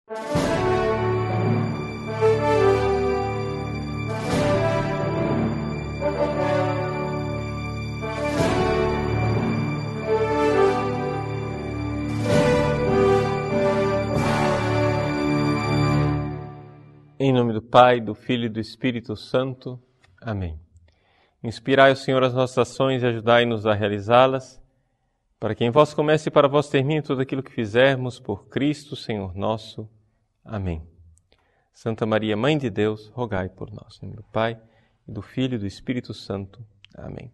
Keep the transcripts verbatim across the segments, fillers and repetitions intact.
Em nome do Pai, do Filho e do Espírito Santo. Amém. Inspirai, Senhor, as nossas ações e ajudai-nos a realizá-las, para que em vós comece e para vós termine tudo aquilo que fizermos por Cristo, Senhor nosso. Amém. Santa Maria, Mãe de Deus, rogai por nós. Em nome do Pai, do Filho e do Espírito Santo. Amém.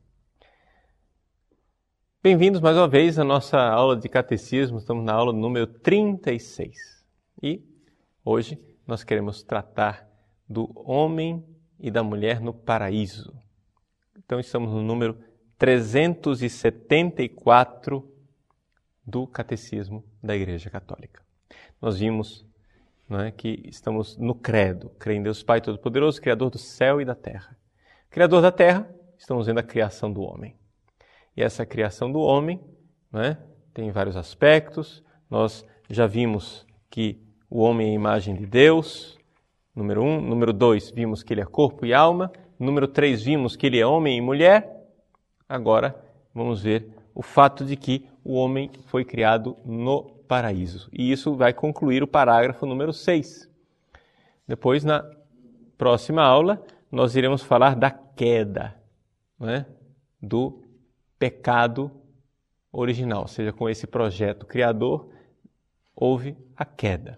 Bem-vindos mais uma vez à nossa aula de Catecismo. Estamos na aula número trinta e seis. E hoje nós queremos tratar do homem e da mulher no paraíso. Então estamos no número trezentos e setenta e quatro do Catecismo da Igreja Católica. Nós vimos, não é, que estamos no credo, creio em Deus Pai Todo-Poderoso, Criador do céu e da terra. Criador da terra, estamos vendo a criação do homem. E essa criação do homem, não é, tem vários aspectos. Nós já vimos que o homem é a imagem de Deus, número um. Número dois, vimos que ele é corpo e alma. Número três, vimos que ele é homem e mulher. Agora, vamos ver o fato de que o homem foi criado no paraíso. E isso vai concluir o parágrafo número seis. Depois, na próxima aula, nós iremos falar da queda, não é? Do pecado original. Ou seja, com esse projeto criador, houve a queda.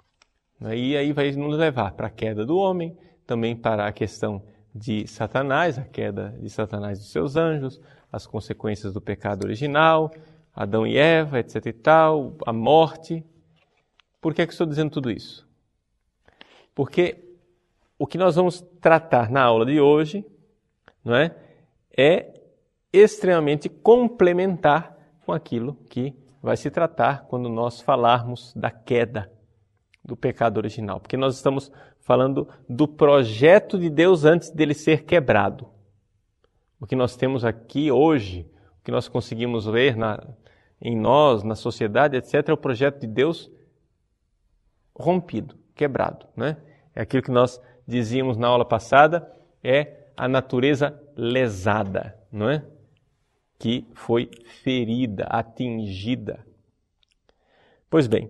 E aí vai nos levar para a queda do homem, também para a questão de Satanás, a queda de Satanás e dos seus anjos, as consequências do pecado original, Adão e Eva, etc e tal, a morte. Por que é que estou dizendo tudo isso? Porque o que nós vamos tratar na aula de hoje, não é, é extremamente complementar com aquilo que vai se tratar quando nós falarmos da queda do pecado original, porque nós estamos falando do projeto de Deus antes dele ser quebrado. O que nós temos aqui hoje, o que nós conseguimos ver na, em nós, na sociedade, etcétera, é o projeto de Deus rompido, quebrado, né? É aquilo que nós dizíamos na aula passada, é a natureza lesada, não é? Que foi ferida, atingida. Pois bem,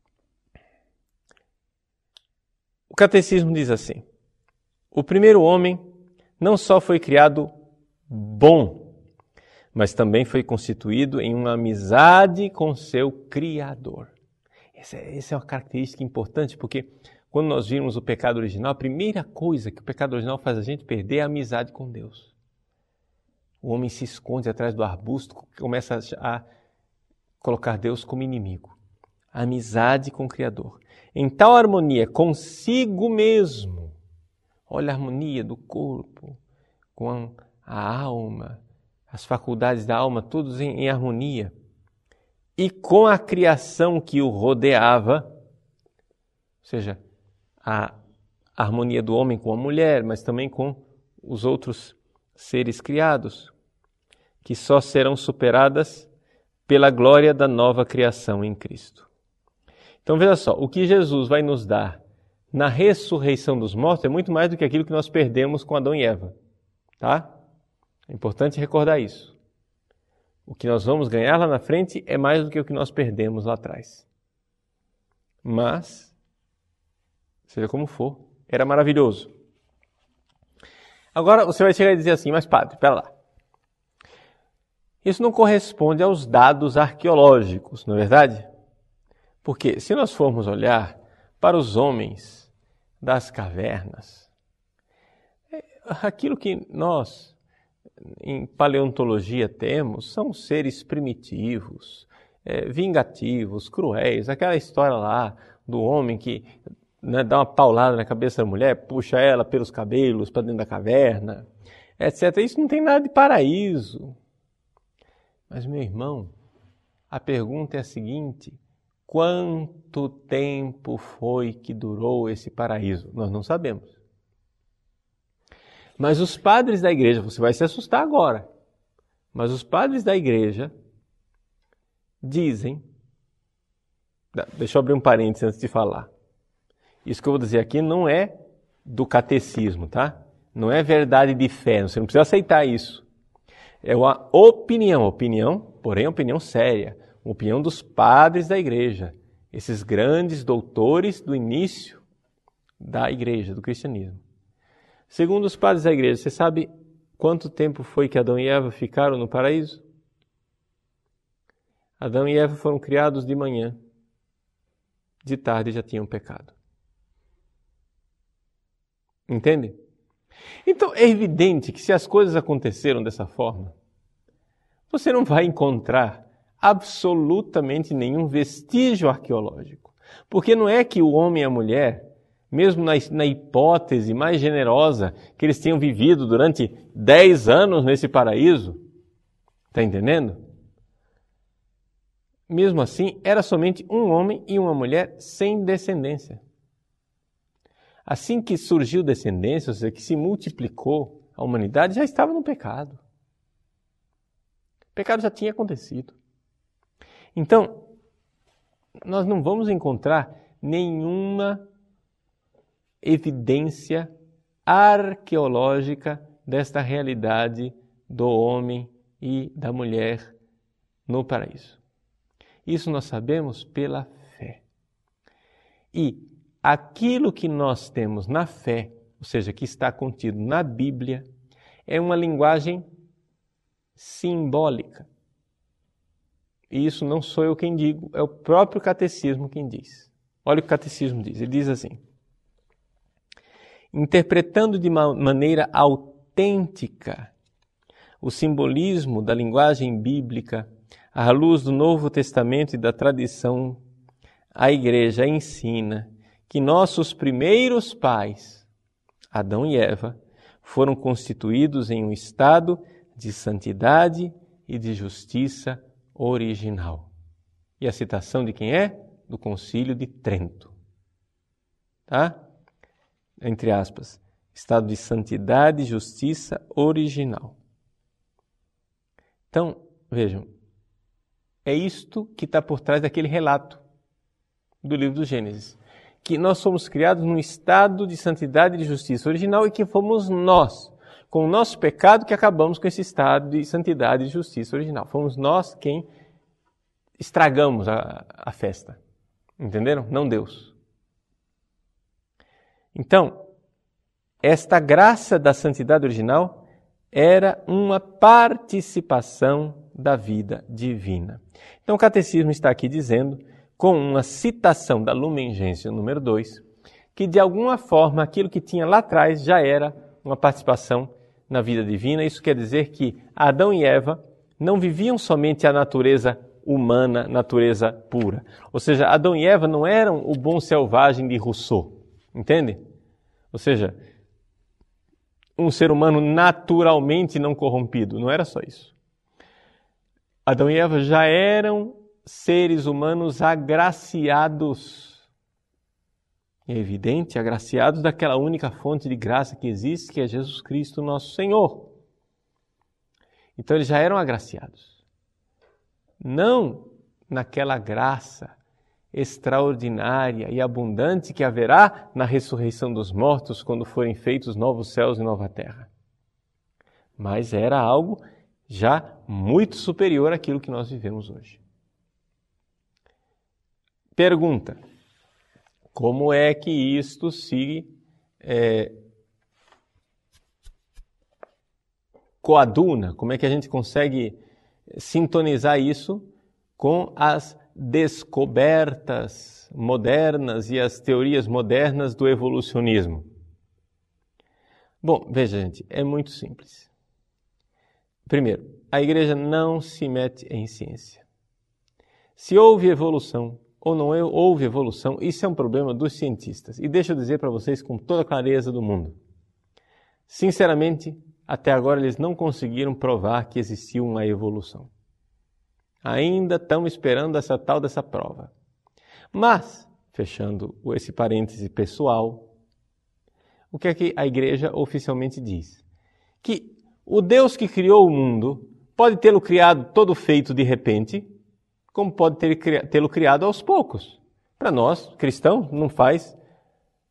o Catecismo diz assim: o primeiro homem não só foi criado bom, mas também foi constituído em uma amizade com seu Criador. Essa é, essa é uma característica importante, porque quando nós vimos o pecado original, a primeira coisa que o pecado original faz a gente perder é a amizade com Deus. O homem se esconde atrás do arbusto, começa a colocar Deus como inimigo. A amizade com o Criador. Em tal harmonia consigo mesmo, olha a harmonia do corpo, com a alma, as faculdades da alma, todos em, em harmonia, e com a criação que o rodeava, ou seja, a harmonia do homem com a mulher, mas também com os outros seres criados, que só serão superadas pela glória da nova criação em Cristo. Então veja só, o que Jesus vai nos dar na ressurreição dos mortos é muito mais do que aquilo que nós perdemos com Adão e Eva. Tá? É importante recordar isso. O que nós vamos ganhar lá na frente é mais do que o que nós perdemos lá atrás. Mas, seja como for, era maravilhoso. Agora você vai chegar e dizer assim, mas padre, espera lá. Isso não corresponde aos dados arqueológicos, não é verdade? Porque se nós formos olhar para os homens das cavernas, aquilo que nós, em paleontologia, temos são seres primitivos, é, vingativos, cruéis. Aquela história lá do homem que, né, dá uma paulada na cabeça da mulher, puxa ela pelos cabelos para dentro da caverna, etcétera. Isso não tem nada de paraíso. Mas, meu irmão, a pergunta é a seguinte: quanto tempo foi que durou esse paraíso? Nós não sabemos. Mas os padres da igreja, você vai se assustar agora, mas os padres da igreja dizem, deixa eu abrir um parênteses antes de falar, Isso que eu vou dizer aqui não é do catecismo, tá? Não é verdade de fé, você não precisa aceitar isso. É uma opinião, opinião, porém opinião séria, opinião dos padres da igreja, esses grandes doutores do início da igreja, do cristianismo. Segundo os padres da igreja, você sabe quanto tempo foi que Adão e Eva ficaram no paraíso? Adão e Eva foram criados de manhã, de tarde já tinham pecado. Entende? Então é evidente que se as coisas aconteceram dessa forma, você não vai encontrar absolutamente nenhum vestígio arqueológico. Porque não é que o homem e a mulher, mesmo na, na hipótese mais generosa, que eles tenham vivido durante dez anos nesse paraíso, está entendendo? Mesmo assim, era somente um homem e uma mulher sem descendência. Assim que surgiu descendência, ou seja, que se multiplicou a humanidade, já estava no pecado. O pecado já tinha acontecido. Então, nós não vamos encontrar nenhuma evidência arqueológica desta realidade do homem e da mulher no paraíso. Isso nós sabemos pela fé. E aquilo que nós temos na fé, ou seja, que está contido na Bíblia, é uma linguagem simbólica. E isso não sou eu quem digo, é o próprio catecismo quem diz. Olha o que o catecismo diz. Ele diz assim: interpretando de uma maneira autêntica o simbolismo da linguagem bíblica, à luz do Novo Testamento e da tradição, a Igreja ensina que nossos primeiros pais, Adão e Eva, foram constituídos em um estado de santidade e de justiça original. E a citação de quem é? Do Concílio de Trento. Tá? Entre aspas, estado de santidade e justiça original. Então, vejam, é isto que está por trás daquele relato do livro do Gênesis. Que nós somos criados num estado de santidade e de justiça original e que fomos nós, com o nosso pecado, que acabamos com esse estado de santidade e justiça original. Fomos nós quem estragamos a, a festa. Entenderam? Não Deus. Então, esta graça da santidade original era uma participação da vida divina. Então, o catecismo está aqui dizendo, com uma citação da Lumen Gentium número dois, que de alguma forma aquilo que tinha lá atrás já era uma participação na vida divina. Isso quer dizer que Adão e Eva não viviam somente a natureza humana, natureza pura. Ou seja, Adão e Eva não eram o bom selvagem de Rousseau, entende? Ou seja, um ser humano naturalmente não corrompido, não era só isso. Adão e Eva já eram seres humanos agraciados. É evidente, agraciados daquela única fonte de graça que existe, que é Jesus Cristo, nosso Senhor. Então eles já eram agraciados. Não naquela graça extraordinária e abundante que haverá na ressurreição dos mortos quando forem feitos novos céus e nova terra. Mas era algo já muito superior àquilo que nós vivemos hoje. Pergunta: como é que isto se é, coaduna? Como é que a gente consegue sintonizar isso com as descobertas modernas e as teorias modernas do evolucionismo? Bom, veja, gente, é muito simples. Primeiro, a igreja não se mete em ciência. Se houve evolução ou não houve evolução, isso é um problema dos cientistas. E deixa eu dizer para vocês com toda a clareza do mundo. Sinceramente, até agora eles não conseguiram provar que existiu uma evolução. Ainda estão esperando essa tal dessa prova. Mas, fechando esse parêntese pessoal, o que é que a igreja oficialmente diz? Que o Deus que criou o mundo pode tê-lo criado todo feito de repente, como pode tê-lo criado aos poucos. Para nós, cristãos, não faz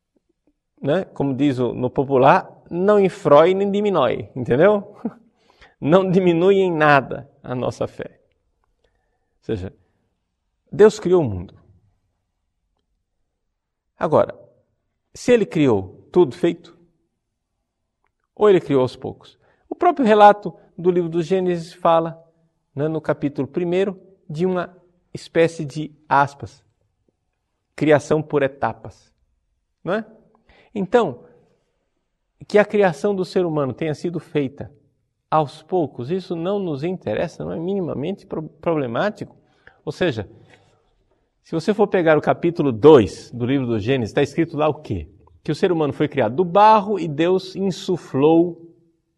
né, como diz no popular, não infrói nem diminui, entendeu? Não diminui em nada a nossa fé. Ou seja, Deus criou o mundo. Agora, se Ele criou tudo feito, ou Ele criou aos poucos? O próprio relato do livro do Gênesis fala, né, no capítulo primeiro, de uma espécie de, aspas, criação por etapas. Não é? Então, que a criação do ser humano tenha sido feita aos poucos, isso não nos interessa, não é minimamente problemático. Ou seja, se você for pegar o capítulo dois do livro do Gênesis, está escrito lá o quê? Que o ser humano foi criado do barro e Deus insuflou,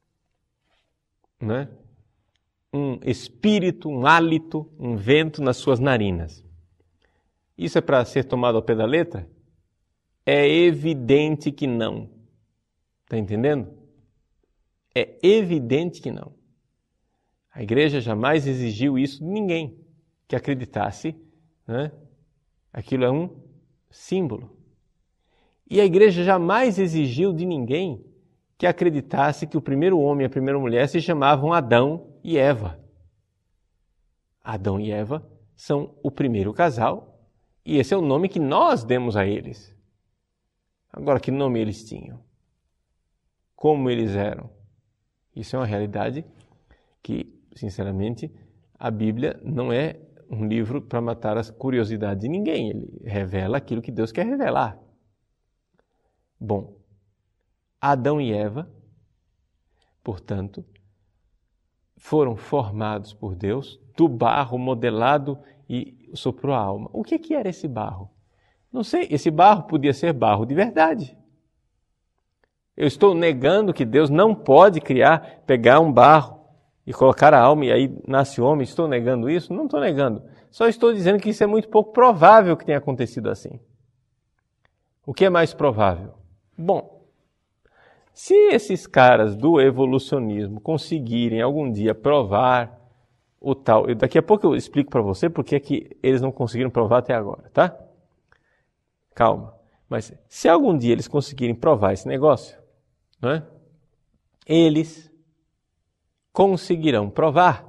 né, um espírito, um hálito, um vento nas suas narinas. Isso é para ser tomado ao pé da letra? É evidente que não. Está entendendo? É evidente que não. A igreja jamais exigiu isso de ninguém que acreditasse, né? Aquilo é um símbolo. E a igreja jamais exigiu de ninguém que acreditasse que o primeiro homem e a primeira mulher se chamavam Adão e Eva. Adão e Eva são o primeiro casal e esse é o nome que nós demos a eles. Agora, que nome eles tinham? Como eles eram? Isso é uma realidade que, sinceramente, a Bíblia não é um livro para matar a curiosidade de ninguém. Ele revela aquilo que Deus quer revelar. Bom, Adão e Eva, portanto, foram formados por Deus do barro modelado e soprou a alma. O que, que era esse barro? Não sei, esse barro podia ser barro de verdade. Eu estou negando que Deus não pode criar, pegar um barro e colocar a alma e aí nasce o homem. Estou negando isso? Não estou negando. Só estou dizendo que isso é muito pouco provável que tenha acontecido assim. O que é mais provável? Bom, se esses caras do evolucionismo conseguirem algum dia provar o tal... Daqui a pouco eu explico para você porque é que eles não conseguiram provar até agora, tá? Calma. Mas se algum dia eles conseguirem provar esse negócio, não é? Eles conseguirão provar.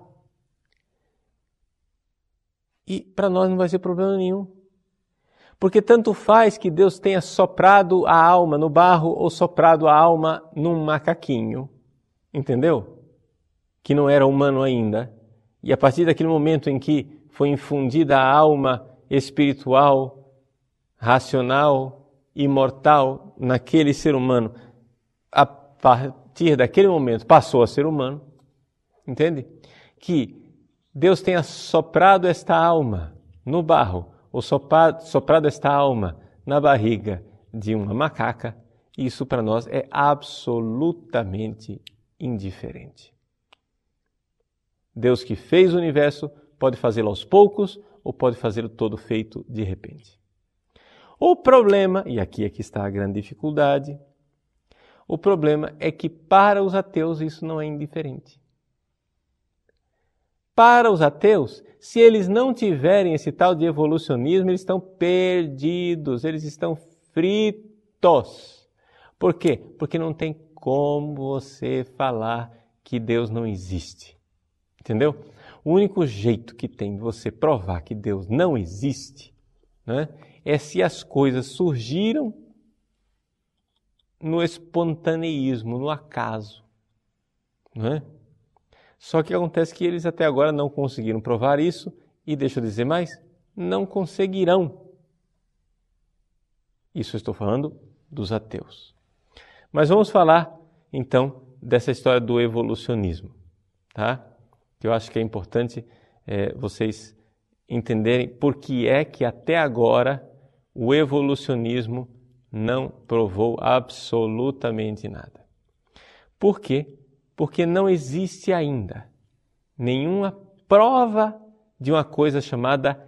E para nós não vai ser problema nenhum. Porque tanto faz que Deus tenha soprado a alma no barro ou soprado a alma num macaquinho. Entendeu? Que não era humano ainda. E a partir daquele momento em que foi infundida a alma espiritual, racional, imortal naquele ser humano, a partir daquele momento passou a ser humano. Entende? Que Deus tenha soprado esta alma no barro, ou soprado, soprado esta alma na barriga de uma macaca, isso para nós é absolutamente indiferente. Deus que fez o universo pode fazê-lo aos poucos ou pode fazê-lo todo feito de repente. O problema, e aqui é que está a grande dificuldade, o problema é que para os ateus isso não é indiferente. Para os ateus, se eles não tiverem esse tal de evolucionismo, eles estão perdidos, eles estão fritos. Por quê? Porque não tem como você falar que Deus não existe. Entendeu? O único jeito que tem de você provar que Deus não existe, né, é se as coisas surgiram no espontaneísmo, no acaso. Não é? Só que acontece que eles até agora não conseguiram provar isso e, deixa eu dizer mais, não conseguirão. Isso eu estou falando dos ateus. Mas vamos falar, então, dessa história do evolucionismo, tá? Que eu acho que é importante é, vocês entenderem por que é que até agora o evolucionismo não provou absolutamente nada. Por quê? Porque não existe ainda nenhuma prova de uma coisa chamada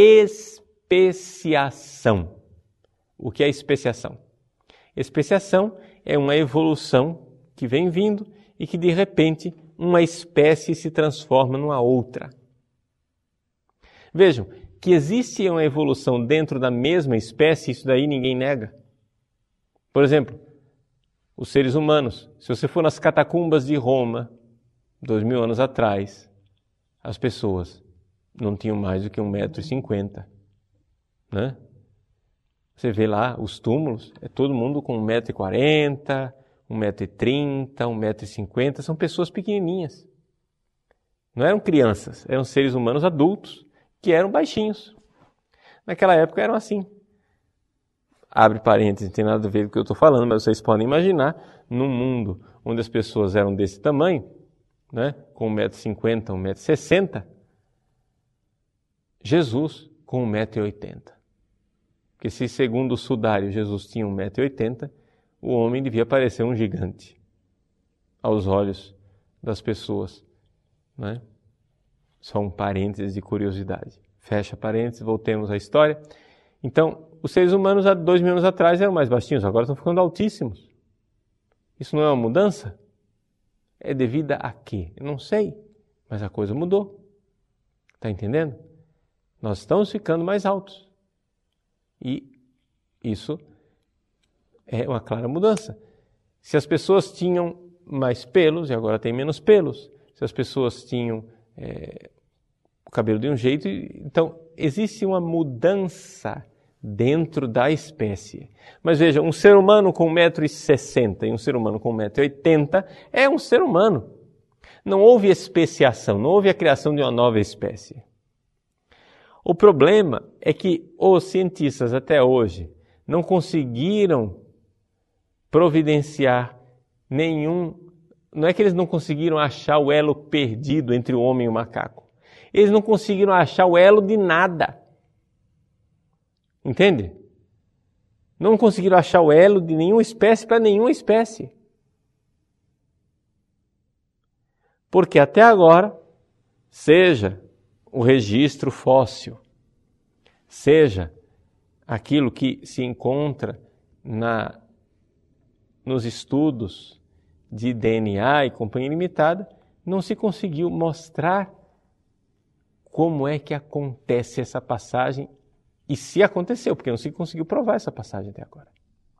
especiação. O que é especiação? Especiação é uma evolução que vem vindo e que de repente uma espécie se transforma numa outra. Vejam, que existe uma evolução dentro da mesma espécie, isso daí ninguém nega. Por exemplo, os seres humanos. Se você for nas catacumbas de Roma, dois mil anos atrás, as pessoas não tinham mais do que um metro e cinquenta, né? Você vê lá os túmulos, é todo mundo com um metro e quarenta, um metro e trinta, um metro e cinquenta, são pessoas pequenininhas. Não eram crianças, eram seres humanos adultos que eram baixinhos. Naquela época eram assim. Abre parênteses, não tem nada a ver com o que eu estou falando, mas vocês podem imaginar, num mundo onde as pessoas eram desse tamanho, né, com um metro e cinquenta, um metro e sessenta, Jesus com um metro e oitenta. Porque se, segundo o sudário, Jesus tinha um metro e oitenta, o homem devia parecer um gigante aos olhos das pessoas, né? Só um parênteses de curiosidade. Fecha parênteses, voltemos à história. Então, os seres humanos há dois mil anos atrás eram mais baixinhos, agora estão ficando altíssimos. Isso não é uma mudança? É devida a quê? Eu não sei, mas a coisa mudou. Está entendendo? Nós estamos ficando mais altos. E isso é uma clara mudança. Se as pessoas tinham mais pelos e agora têm menos pelos, se as pessoas tinham é, o cabelo de um jeito, então existe uma mudança dentro da espécie. Mas veja, um ser humano com um metro e sessenta e um ser humano com um metro e oitenta é um ser humano. Não houve especiação, não houve a criação de uma nova espécie. O problema é que os cientistas até hoje não conseguiram providenciar nenhum... Não é que eles não conseguiram achar o elo perdido entre o homem e o macaco. Eles não conseguiram achar o elo de nada. Entende? Não conseguiram achar o elo de nenhuma espécie para nenhuma espécie. Porque até agora, seja o registro fóssil, seja aquilo que se encontra na, nos estudos de D N A e companhia limitada, não se conseguiu mostrar como é que acontece essa passagem e se aconteceu, porque não se conseguiu provar essa passagem até agora.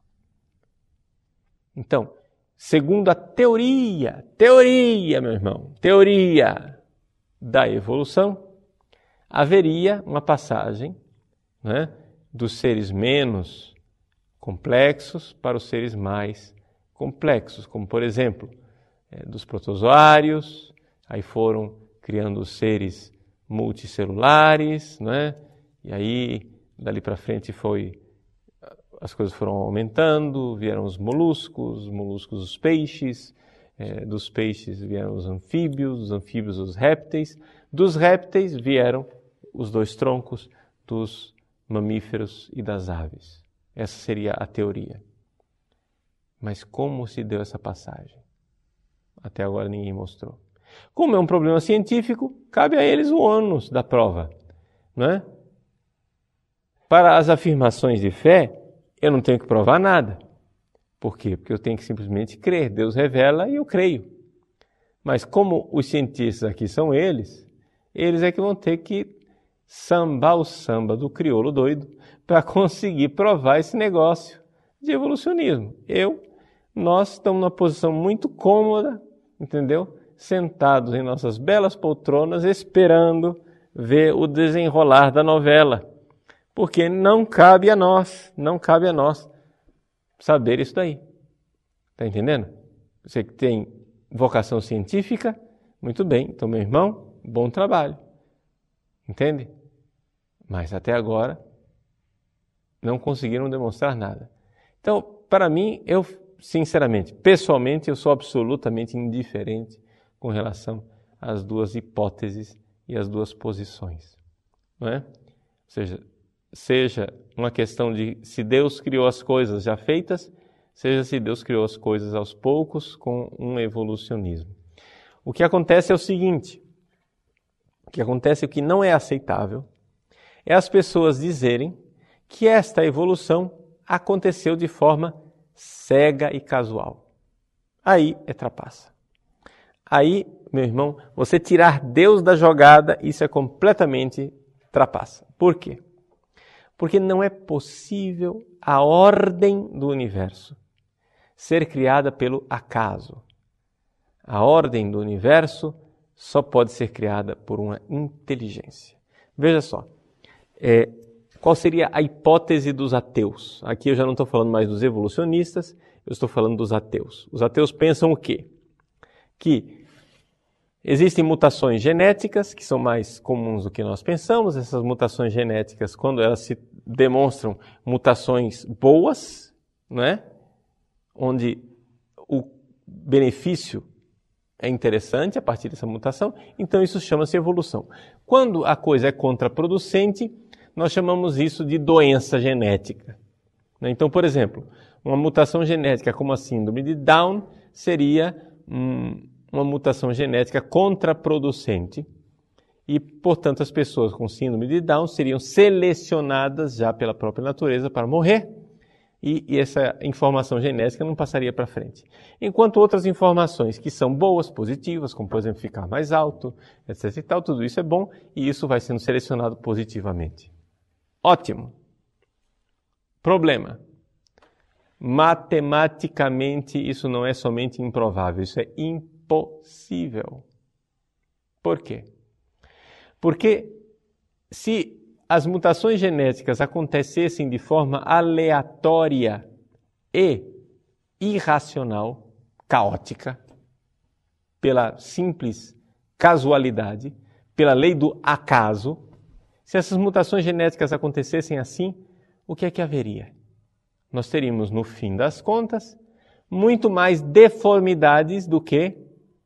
Então, segundo a teoria, teoria, meu irmão, teoria da evolução, haveria uma passagem, né, dos seres menos complexos para os seres mais complexos, como por exemplo, é, dos protozoários, aí foram criando os seres multicelulares, né, e aí dali para frente foi, as coisas foram aumentando, vieram os moluscos, os moluscos os peixes, é, dos peixes vieram os anfíbios, dos anfíbios os répteis, dos répteis vieram os dois troncos dos mamíferos e das aves. Essa seria a teoria. Mas como se deu essa passagem? Até agora ninguém mostrou. Como é um problema científico, cabe a eles o ônus da prova, não é? Para as afirmações de fé, eu não tenho que provar nada. Por quê? Porque eu tenho que simplesmente crer. Deus revela e eu creio. Mas como os cientistas aqui são eles, eles é que vão ter que sambar o samba do crioulo doido para conseguir provar esse negócio de evolucionismo. Eu, nós estamos numa posição muito cômoda, entendeu? Sentados em nossas belas poltronas, esperando ver o desenrolar da novela. Porque não cabe a nós, não cabe a nós saber isso daí. Está entendendo? Você que tem vocação científica, muito bem. Então, meu irmão, bom trabalho. Entende? Mas até agora não conseguiram demonstrar nada. Então, para mim, eu, sinceramente, pessoalmente, eu sou absolutamente indiferente com relação às duas hipóteses e às duas posições. Não é? Ou seja, seja uma questão de se Deus criou as coisas já feitas, seja se Deus criou as coisas aos poucos com um evolucionismo. O que acontece é o seguinte, o que acontece, o que não é aceitável, é as pessoas dizerem que esta evolução aconteceu de forma cega e casual. Aí é trapaça. Aí, meu irmão, você tirar Deus da jogada, isso é completamente trapaça. Por quê? Porque não é possível a ordem do universo ser criada pelo acaso. A ordem do universo só pode ser criada por uma inteligência. Veja só, é, qual seria a hipótese dos ateus? Aqui eu já não estou falando mais dos evolucionistas, eu estou falando dos ateus. Os ateus pensam o quê? Que existem mutações genéticas, que são mais comuns do que nós pensamos. Essas mutações genéticas, quando elas se demonstram mutações boas, não é? Onde o benefício é interessante a partir dessa mutação, então isso chama-se evolução. Quando a coisa é contraproducente, nós chamamos isso de doença genética. Então, por exemplo, uma mutação genética como a síndrome de Down seria hum, uma mutação genética contraproducente e, portanto, as pessoas com síndrome de Down seriam selecionadas já pela própria natureza para morrer. E, e essa informação genética não passaria para frente. Enquanto outras informações que são boas, positivas, como por exemplo ficar mais alto, etc e tal, tudo isso é bom e isso vai sendo selecionado positivamente. Ótimo. Problema. Matematicamente isso não é somente improvável, isso é impossível. Por quê? Porque se as mutações genéticas acontecessem de forma aleatória e irracional, caótica, pela simples casualidade, pela lei do acaso, se essas mutações genéticas acontecessem assim, o que é que haveria? Nós teríamos, no fim das contas, muito mais deformidades do que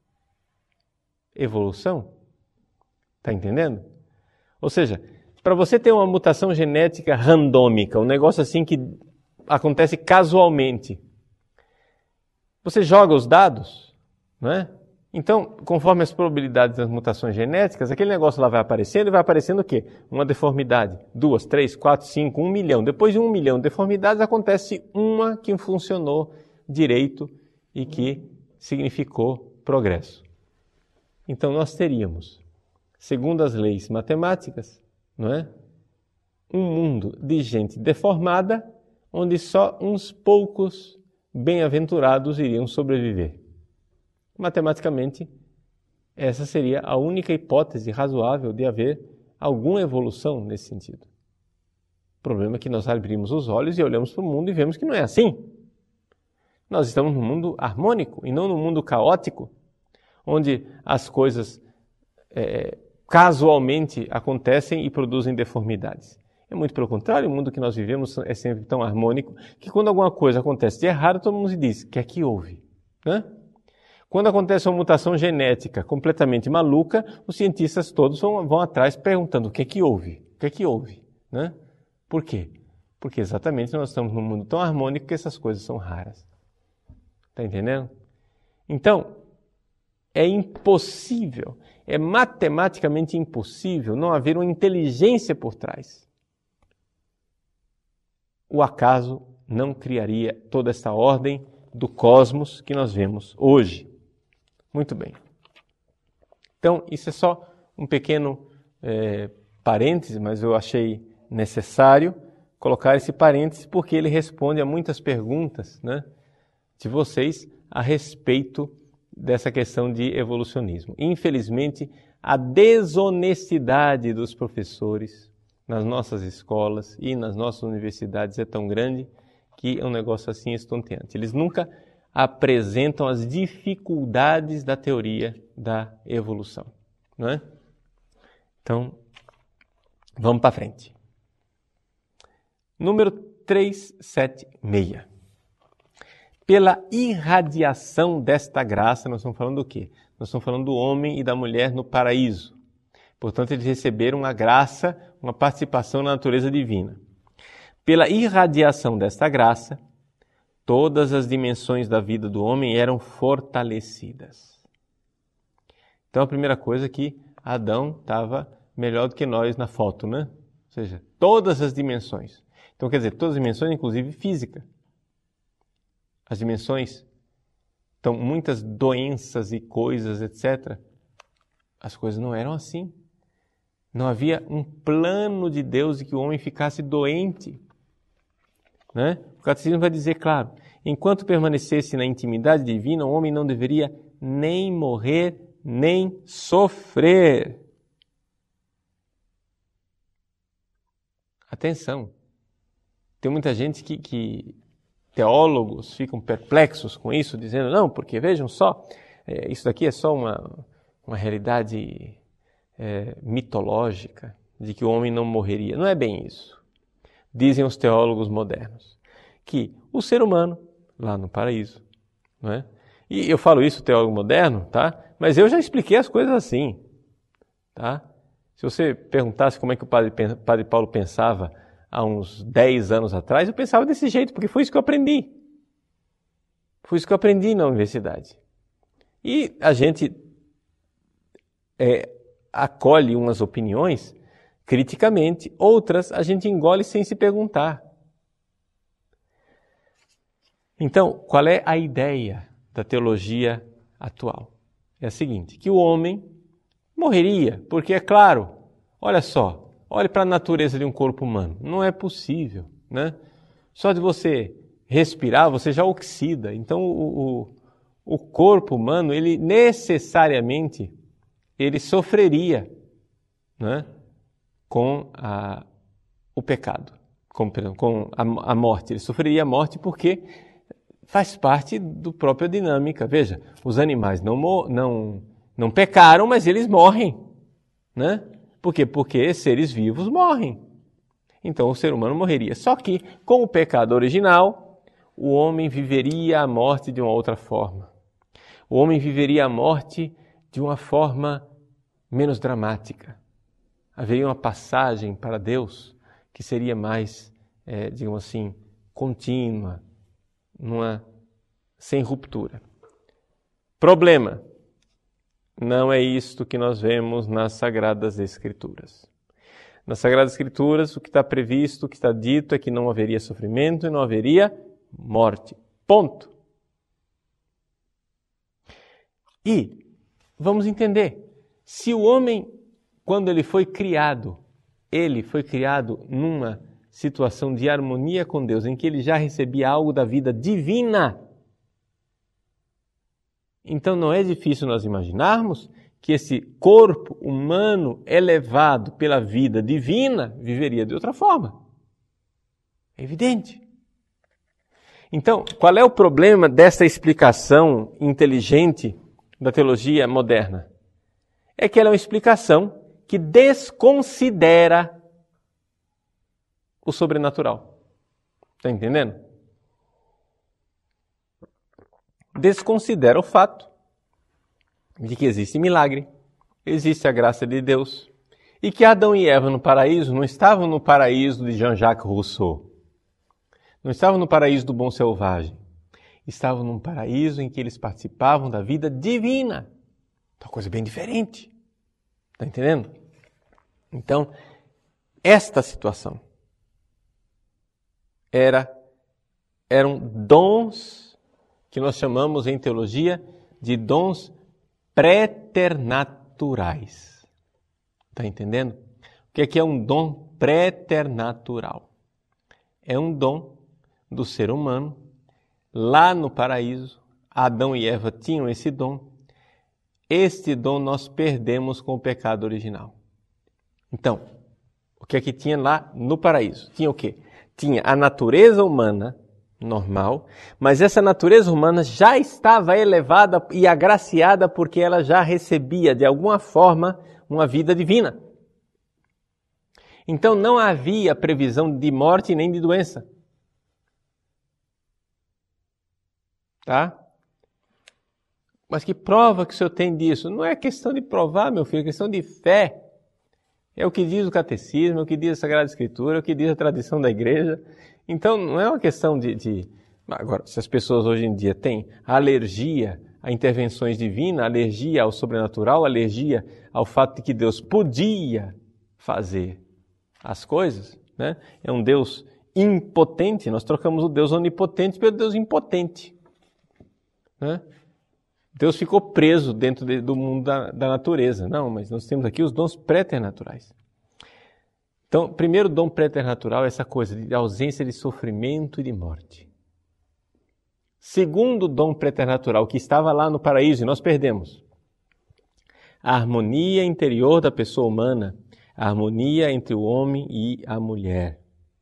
evolução. Está entendendo? Ou seja, para você ter uma mutação genética randômica, um negócio assim que acontece casualmente, você joga os dados, não é? Então, conforme as probabilidades das mutações genéticas, aquele negócio lá vai aparecendo e vai aparecendo o quê? Uma deformidade. Duas, três, quatro, cinco, um milhão. Depois de um milhão de deformidades, acontece uma que funcionou direito e que significou progresso. Então, nós teríamos, segundo as leis matemáticas, não é? Um mundo de gente deformada, onde só uns poucos bem-aventurados iriam sobreviver. Matematicamente, essa seria a única hipótese razoável de haver alguma evolução nesse sentido. O problema é que nós abrimos os olhos e olhamos para o mundo e vemos que não é assim. Nós estamos num mundo harmônico e não num mundo caótico, onde as coisas é, casualmente acontecem e produzem deformidades. É muito pelo contrário, o mundo que nós vivemos é sempre tão harmônico que quando alguma coisa acontece de errado, todo mundo se diz, o que é que houve? Né? Quando acontece uma mutação genética completamente maluca, os cientistas todos vão, vão atrás perguntando o que é que houve? O que é que houve? Né? Por quê? Porque exatamente nós estamos num mundo tão harmônico que essas coisas são raras. Está entendendo? Então, é impossível, é matematicamente impossível não haver uma inteligência por trás. O acaso não criaria toda essa ordem do cosmos que nós vemos hoje. Muito bem. Então, isso é só um pequeno é, parêntese, mas eu achei necessário colocar esse parêntese porque ele responde a muitas perguntas, né, de vocês a respeito dessa questão de evolucionismo. Infelizmente, a desonestidade dos professores nas nossas escolas e nas nossas universidades é tão grande que é um negócio assim estonteante. Eles nunca apresentam as dificuldades da teoria da evolução, não é? Então, vamos para frente. Número trezentos e setenta e seis. Pela irradiação desta graça, nós estamos falando do quê? Nós estamos falando do homem e da mulher no paraíso. Portanto, eles receberam uma graça, uma participação na natureza divina. Pela irradiação desta graça, todas as dimensões da vida do homem eram fortalecidas. Então, a primeira coisa é que Adão estava melhor do que nós na foto, né? Ou seja, todas as dimensões. Então, quer dizer, todas as dimensões, inclusive física. As dimensões, então, muitas doenças e coisas, etcétera, as coisas não eram assim. Não havia um plano de Deus de que o homem ficasse doente. Né? O catecismo vai dizer, claro, Enquanto permanecesse na intimidade divina, o homem não deveria nem morrer, nem sofrer. Atenção! Tem muita gente que, que teólogos ficam perplexos com isso, dizendo, não, porque vejam só, é, isso daqui é só uma, uma realidade é, mitológica, de que o homem não morreria. Não é bem isso. Dizem os teólogos modernos, que o ser humano, lá no paraíso, não é? E eu falo isso, teólogo moderno, tá? Mas eu já expliquei as coisas assim, tá? Se você perguntasse como é que o padre, padre Paulo pensava há uns dez anos atrás, eu pensava desse jeito, porque foi isso que eu aprendi. Foi isso que eu aprendi na universidade. E a gente é, acolhe umas opiniões criticamente, outras a gente engole sem se perguntar. Então, qual é a ideia da teologia atual? É a seguinte, que o homem morreria, porque é claro, olha só, olhe para a natureza de um corpo humano, não é possível, né? Só de você respirar, você já oxida, então o, o, o corpo humano, ele necessariamente, ele sofreria, né? com a, o pecado, com, perdão, com a, a morte. Ele sofreria a morte porque faz parte do própria dinâmica. Veja, os animais não, não, não pecaram, mas eles morrem. Né? Por quê? Porque seres vivos morrem. Então o ser humano morreria. Só que com o pecado original, o homem viveria a morte de uma outra forma. O homem viveria a morte de uma forma menos dramática. Haveria uma passagem para Deus que seria mais, é, digamos assim, contínua, numa, sem ruptura. Problema. Não é isto que nós vemos nas Sagradas Escrituras. Nas Sagradas Escrituras, o que está previsto, o que está dito é que não haveria sofrimento e não haveria morte. Ponto. E vamos entender, se o homem, quando ele foi criado, ele foi criado numa situação de harmonia com Deus, em que ele já recebia algo da vida divina. Então não é difícil nós imaginarmos que esse corpo humano elevado pela vida divina viveria de outra forma. É evidente. Então, qual é o problema dessa explicação inteligente da teologia moderna? É que ela é uma explicação que desconsidera o sobrenatural. Está entendendo? Desconsidera o fato de que existe milagre, existe a graça de Deus, e que Adão e Eva no paraíso não estavam no paraíso de Jean-Jacques Rousseau, não estavam no paraíso do bom selvagem, estavam num paraíso em que eles participavam da vida divina. Então, uma coisa bem diferente. Está entendendo? Então, esta situação era, eram dons que nós chamamos em teologia de dons preternaturais. Está entendendo? O que é que é um dom preternatural? É um dom do ser humano. Lá no paraíso, Adão e Eva tinham esse dom. Este dom nós perdemos com o pecado original. Então, o que é que tinha lá no paraíso? Tinha o quê? Tinha a natureza humana normal, mas essa natureza humana já estava elevada e agraciada porque ela já recebia, de alguma forma, uma vida divina. Então não havia previsão de morte nem de doença. Tá? Mas que prova que o senhor tem disso? Não é questão de provar, meu filho, é questão de fé. É o que diz o catecismo, é o que diz a Sagrada Escritura, é o que diz a tradição da igreja. Então, não é uma questão de, de... Agora, se as pessoas hoje em dia têm alergia a intervenções divinas, alergia ao sobrenatural, alergia ao fato de que Deus podia fazer as coisas, né? É um Deus impotente, nós trocamos o Deus onipotente pelo Deus impotente, né? Deus ficou preso dentro de, do mundo da, da natureza. Não, mas nós temos aqui os dons preternaturais. Então, primeiro dom preternatural é essa coisa de ausência de sofrimento e de morte. segundo dom preternatural que estava lá no paraíso e nós perdemos. A harmonia interior da pessoa humana, a harmonia entre o homem e a mulher.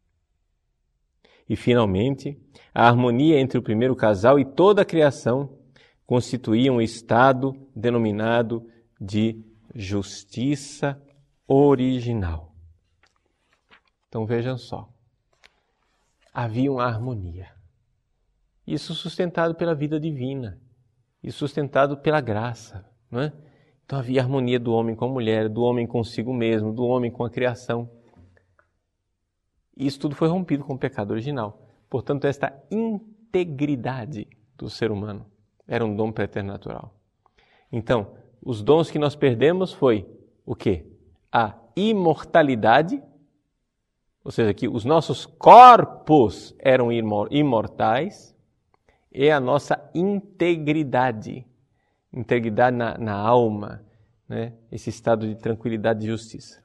E, finalmente, a harmonia entre o primeiro casal e toda a criação constituía um estado denominado de justiça original. Então vejam só, havia uma harmonia. Isso sustentado pela vida divina, e sustentado pela graça, não é? Então havia harmonia do homem com a mulher, do homem consigo mesmo, do homem com a criação. E isso tudo foi rompido com o pecado original. Portanto, esta integridade do ser humano era um dom preternatural. Então, os dons que nós perdemos foi o quê? A imortalidade, ou seja, que os nossos corpos eram imortais, e a nossa integridade. Integridade na, na alma, né? Esse estado de tranquilidade e justiça.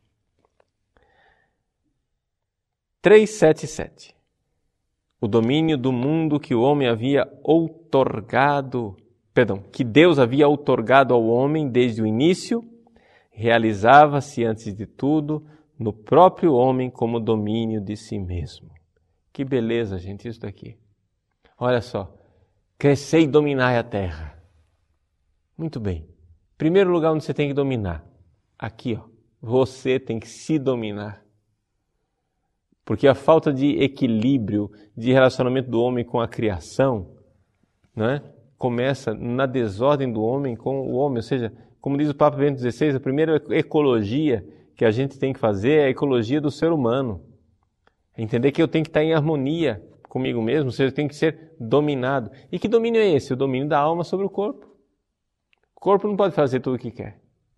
trezentos e setenta e sete. O domínio do mundo que o homem havia outorgado, perdão, que Deus havia outorgado ao homem desde o início, realizava-se antes de tudo no próprio homem como domínio de si mesmo. Que beleza, gente, isso daqui. Olha só, crescei e dominai a terra. Muito bem. Primeiro lugar onde você tem que dominar. Aqui, ó. Você tem que se dominar. Porque a falta de equilíbrio, de relacionamento do homem com a criação, né, começa na desordem do homem com o homem. Ou seja, como diz o Papa Bento dezesseis, a primeira ecologia que a gente tem que fazer é a ecologia do ser humano. É entender que eu tenho que estar em harmonia comigo mesmo, ou seja, eu tenho que ser dominado. E que domínio é esse? O domínio da alma sobre o corpo. O corpo não pode fazer tudo o que quer.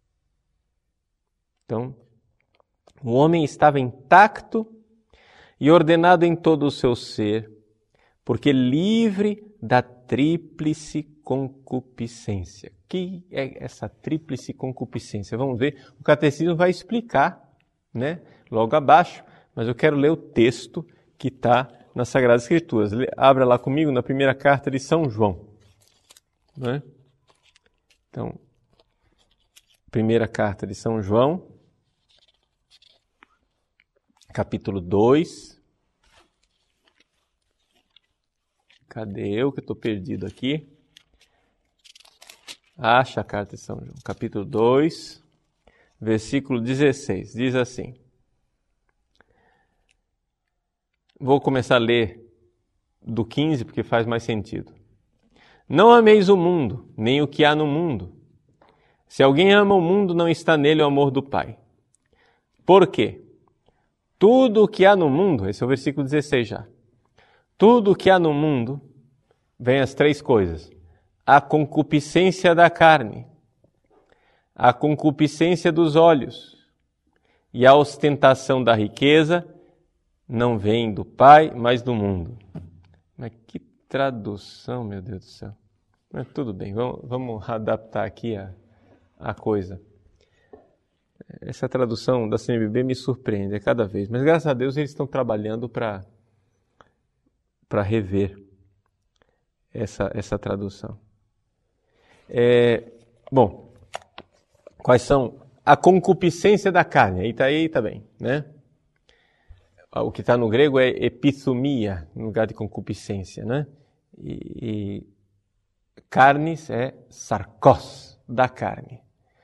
Então, o homem estava intacto e ordenado em todo o seu ser, porque livre da tríplice concupiscência. O que é essa tríplice concupiscência? Vamos ver, o catecismo vai explicar, né, logo abaixo, mas eu quero ler o texto que está nas Sagradas Escrituras. Abra lá comigo na primeira carta de São João. Né? Então, primeira carta de São João, capítulo dois. Cadê eu que estou perdido aqui? Acha a carta de São João, capítulo dois, versículo dezesseis. Diz assim. Vou começar a ler do quinze, porque faz mais sentido. Não ameis o mundo, nem o que há no mundo. Se alguém ama o mundo, não está nele o amor do Pai. Por quê? Tudo o que há no mundo, esse é o versículo dezesseis já. Tudo o que há no mundo, vem as três coisas. A concupiscência da carne, a concupiscência dos olhos e a ostentação da riqueza não vem do Pai, mas do mundo. Mas que tradução, meu Deus do céu. Mas tudo bem, vamos, vamos adaptar aqui a, a coisa. Essa tradução da C N B B me surpreende a cada vez, mas graças a Deus eles estão trabalhando para para rever essa, essa tradução. É, bom, quais são? A concupiscência da carne, aí está aí, tá bem, né? O que está no grego é epithumia, no lugar de concupiscência, né? E, e carnes é sarkos, da carne.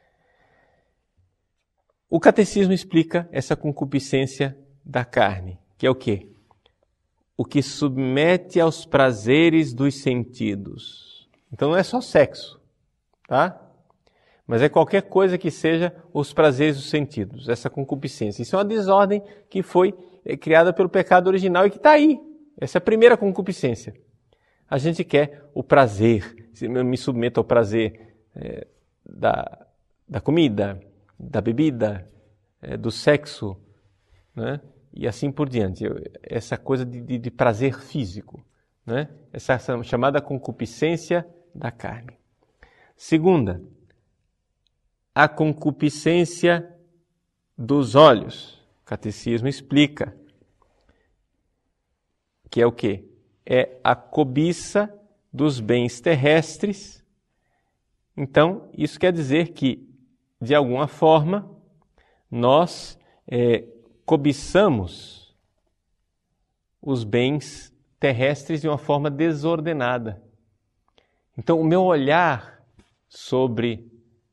O catecismo explica essa concupiscência da carne, que é o quê? O que submete aos prazeres dos sentidos. Então não é só sexo, tá? Mas é qualquer coisa que seja os prazeres dos sentidos, essa concupiscência. Isso é uma desordem que foi criada pelo pecado original e que está aí. Essa é a primeira concupiscência. A gente quer o prazer, eu me submeto ao prazer é, da, da comida, da bebida, é, do sexo, né? E assim por diante. Essa coisa de, de, de prazer físico, né? Essa chamada concupiscência da carne. Segunda, a concupiscência dos olhos. O catecismo explica que é o quê? É a cobiça dos bens terrestres. Então, isso quer dizer que, de alguma forma, nós é, cobiçamos os bens terrestres de uma forma desordenada. Então, o meu olhar sobre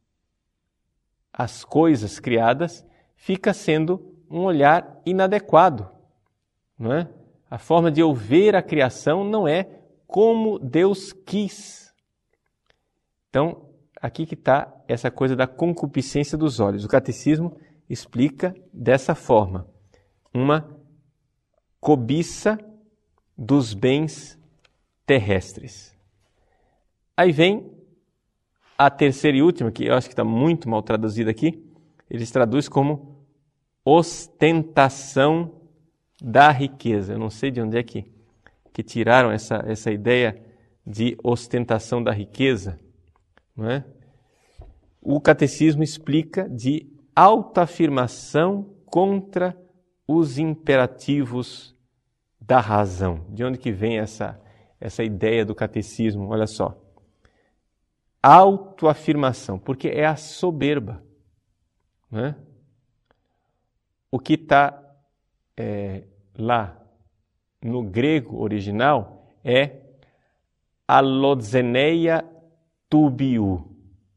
as coisas criadas fica sendo um olhar inadequado, não é? A forma de eu ver a criação não é como Deus quis. Então, aqui que está essa coisa da concupiscência dos olhos. O catecismo explica dessa forma: uma cobiça dos bens terrestres. Aí vem a terceira e última, que eu acho que está muito mal traduzida aqui. Eles traduzem como ostentação da riqueza. Eu não sei de onde é que, que tiraram essa, essa ideia de ostentação da riqueza, não é? O catecismo explica de autoafirmação contra os imperativos da razão. De onde que vem essa, essa ideia do catecismo? Olha só. Autoafirmação, porque é a soberba, não é? O que está é, lá no grego original é allozeneia tubiu.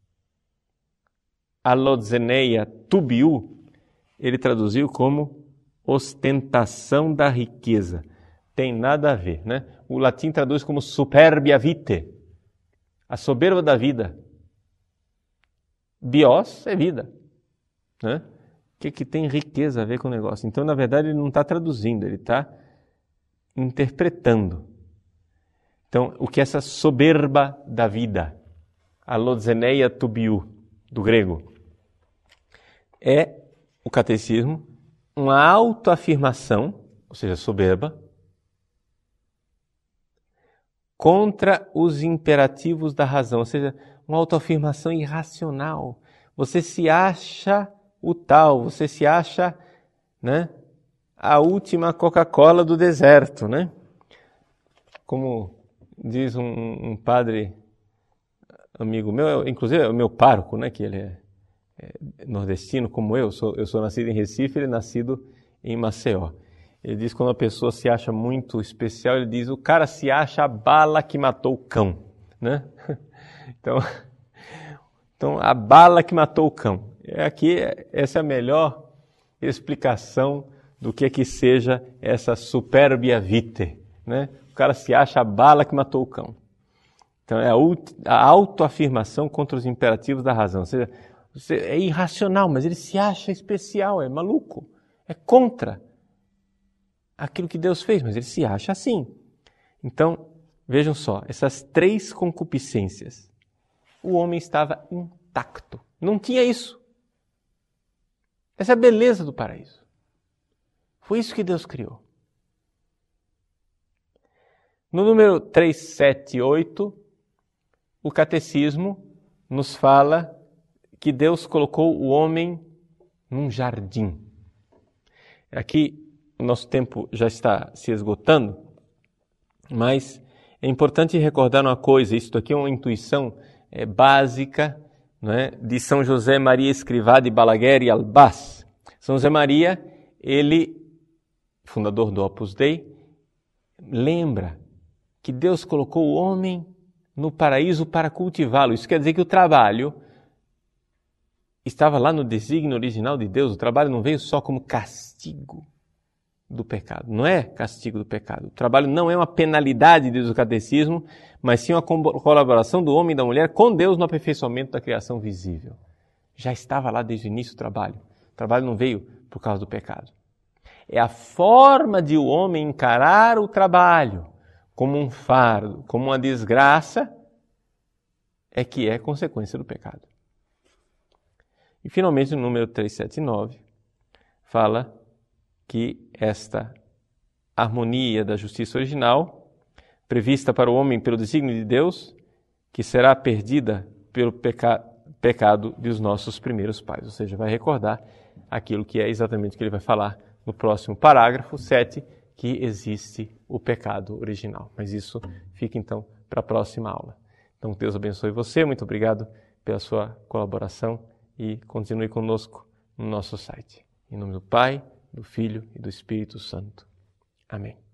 Allozeneia tubiu, ele traduziu como ostentação da riqueza. Tem nada a ver, né? O latim traduz como superbia vitae, a soberba da vida. Bios é vida, né? O que, que tem riqueza a ver com o negócio? Então, na verdade, ele não está traduzindo, ele está interpretando. Então, o que é essa soberba da vida? Allozeneia tubiu, do grego. É, o catecismo, uma autoafirmação, ou seja, soberba, contra os imperativos da razão, ou seja, uma autoafirmação irracional. Você se acha o tal, você se acha, né, a última Coca-Cola do deserto, né? Como diz um, um padre amigo meu, inclusive é o meu pároco, né, que ele é, é nordestino como eu, sou, eu sou nascido em Recife, ele é nascido em Maceió. Ele diz que quando a pessoa se acha muito especial, ele diz, o cara se acha a bala que matou o cão, né? Então, então a bala que matou o cão. Aqui, essa é a melhor explicação do que que seja essa superbia vitae, né? O cara se acha a bala que matou o cão. Então, é a autoafirmação contra os imperativos da razão. Ou seja, é irracional, mas ele se acha especial, é maluco, é contra aquilo que Deus fez, mas ele se acha assim. Então, vejam só, essas três concupiscências, o homem estava intacto, não tinha isso. Essa é a beleza do paraíso. Foi isso que Deus criou. No número trezentos e setenta e oito, o catecismo nos fala que Deus colocou o homem num jardim. Aqui o nosso tempo já está se esgotando, mas é importante recordar uma coisa, isso aqui é uma intuição é, básica, não é, de São José Maria Escrivá de Balaguer e Albás. São José Maria, ele, fundador do Opus Dei, lembra que Deus colocou o homem no paraíso para cultivá-lo. Isso quer dizer que o trabalho estava lá no desígnio original de Deus. O trabalho não veio só como castigo do pecado. Não é castigo do pecado. O trabalho não é uma penalidade, diz o catecismo, mas sim uma colaboração do homem e da mulher com Deus no aperfeiçoamento da criação visível. Já estava lá desde o início o trabalho. O trabalho não veio por causa do pecado. É a forma de o homem encarar o trabalho como um fardo, como uma desgraça, é que é consequência do pecado. E finalmente o número trezentos e setenta e nove fala que esta harmonia da justiça original, prevista para o homem pelo desígnio de Deus, que será perdida pelo peca- pecado dos nossos primeiros pais. Ou seja, vai recordar aquilo que é exatamente o que ele vai falar no próximo parágrafo sete, que existe o pecado original. Mas isso fica então para a próxima aula. Então Deus abençoe você, muito obrigado pela sua colaboração e continue conosco no nosso site. Em nome do Pai, do Filho e do Espírito Santo. Amém.